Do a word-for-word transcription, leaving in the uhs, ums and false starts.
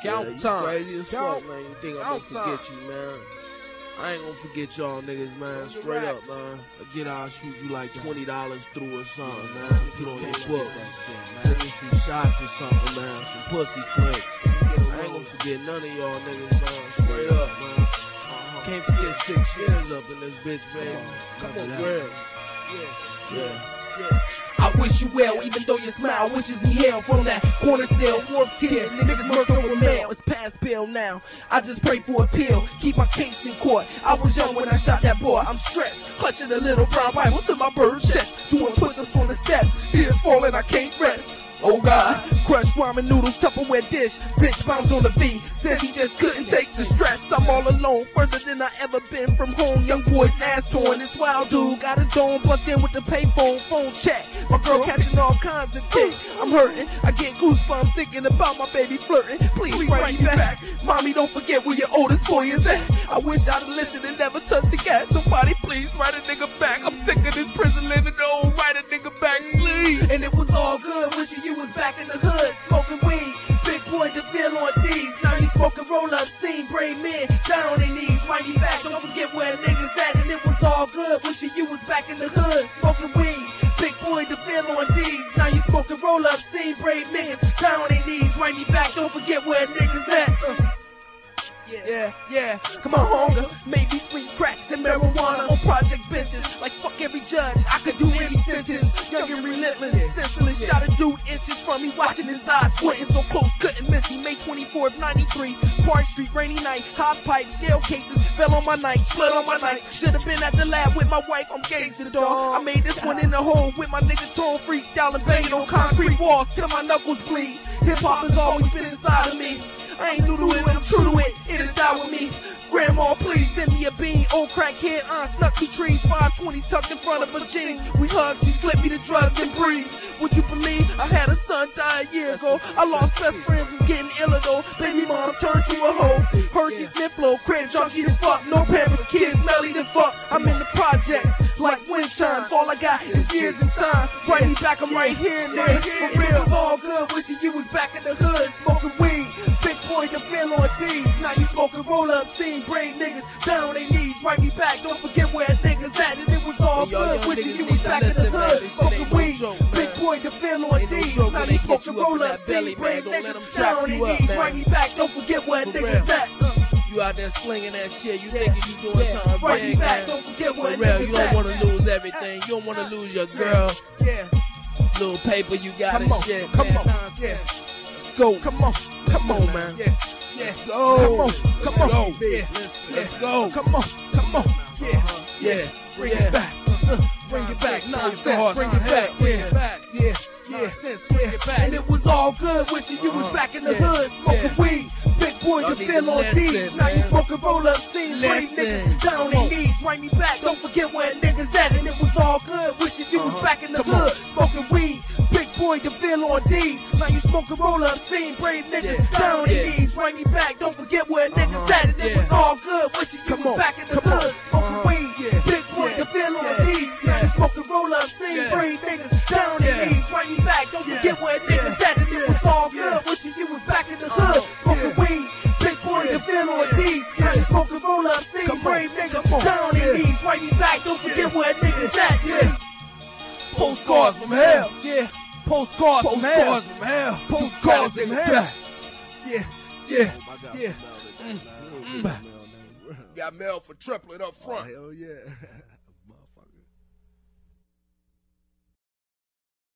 Count yeah, you time. crazy as Count, fuck, man. You think I'm count gonna forget time. you, man? I ain't gonna forget y'all niggas, man. Straight up, man. Again, I'll shoot you like twenty dollars through or something, man. Put on your book. Send me some shots or something, man. Some pussy flicks. I ain't gonna forget none of y'all niggas, man. Straight up, man. Can't forget six years up in this bitch, baby. Come on, real. Yeah, yeah. Yeah. I wish you well, even though your smile wishes me hell. From that corner cell, fourth tier, niggas murked over mail. It's past bail now, I just pray for appeal. Keep my case in court. I was young when I shot that boy. I'm stressed, clutching a little brown Bible to my bird chest. Doing push-ups on the steps, tears falling, I can't rest. Oh God, crushed ramen noodles, Tupperware dish. Bitch bounced on the V, says he just couldn't take the stress. I'm all alone, further than I ever been from home. Young boy's ass torn, this wild dude got his dome bust in with the payphone, phone check. My girl catching all kinds of dick. I'm hurting, I get goosebumps thinking about my baby flirting. Please, Please write me back. back. Mommy, don't forget where your oldest boy is at. I wish I'd have listened and never touched the gas. Somebody please write a nigga back. I'm sick of this prison living, no, write a nigga back, please. And it was all good, wishing you was back in the hood, smoking weed. Big boy to feel on D's. Now you smoking roll-up, seen brave men down on their knees. Write me back, don't forget where niggas at. And it was all good, wishing you was back in the hood, smoking weed. Big boy to feel on D's. Now you smoking roll-up, seen brave niggas down on their knees. Write me back, don't forget where niggas at. Uh. Yeah, yeah, yeah, come on, hunger. Maybe sweet cracks and marijuana on project benches. Like fuck every judge, I could do any sentence. Young and relentless, senseless. Shot a dude inches from me, watching his eyes squinting so close, couldn't miss me. May twenty-fourth, ninety-three, Park Street, rainy night. Hot pipe, shell cases, fell on my night, blood on my night. Should've been at the lab with my wife, I'm gazing, dog. I made this one in the hole with my nigga Tone, freestyling, banging on concrete walls till my knuckles bleed. Hip hop has always been inside of me. I ain't new to it, but I'm true to it. It'll die with me. Grandma, please send me a bean. Old crackhead aunt snuck two trees. five twenties tucked in front of her jeans. We hugged, she slipped me the drugs and breathe. Would you believe I had a son die a year ago? I lost best friends, was getting iller though. Baby mom turned to a hoe. Hershey snip low, crib junkie the fuck. No parents, kids smelly the fuck. I'm in the projects like wind chimes. All I got is years and time. Write me back, I'm right here and there. For real, it's all good. Wishing you was back in the hood, smoking weed. Big boy to feel on D's. Now you smoking roll-up, seen brave niggas down on their knees. Write me back, don't forget where niggas at. And it was all good, wishing you was back in the hood, smoking weed. Big boy to feel on D's. Now you smoking roll-up, seen brave niggas down on their knees. Write me back, don't forget where niggas at. You out there slinging that shit, you thinking you doing something big, Write me back, man. don't forget where For real, niggas you don't at. want to lose everything. You don't want to lose your girl. Yeah, Little paper you got come and on, shit, come man. on, yeah. Let's go. Come on, Come on, man. yeah. Let's go. Come on, come on, Let's yeah, Let's yeah. go. Come on, come on, yeah, Yeah. bring yeah. it back, uh, bring it back, nonsense, bring it back, Bring yeah, it back. yeah, yeah, yeah. And it was all good, wishing you was back in the hood, smoking weed. Big boy, Y'all you need feel to on D's. listen, Now you man. smoking roll-up, seen brave Listen. niggas down on their knees. Write me back, don't forget where niggas at. And it was all good, wishing you was Uh-huh. back in the Come on. hood, smoking weed. Big boy, you feel on D's. Now you smoking roll-up, seen brave niggas Yeah. down on their Yeah. knees. Write me back, don't forget where niggas Uh-huh. at. And it Yeah. was all good, wishing you Come was on. back in the Come on. hood, smoking Uh-huh. weed. Yeah. Big boy, Yeah. you feel on Yeah. D's. Now you Yeah. smoking roll-up, seen Yeah. brave niggas down on their Yeah. knees. Write me back, don't Yeah. forget where niggas Yeah. at. And it was all Yeah. good, wishing you was back in the Uh-huh. hood, smoking Yeah. weed. Big boy, Yeah. you feel on Yeah. D's. Now you Yeah. smoking roll-up, seen Come on. brave niggas Come on. down on their Yeah. knees. Write me back, don't forget Yeah. where niggas at. Yeah. Postcards from hell. Yeah. Postcards from hell. Postcards from hell. Postcards from hell. Yeah. Yeah. Oh, my God, Yeah. smell it, man. Mm. Got mail for triplet up front. Hell yeah.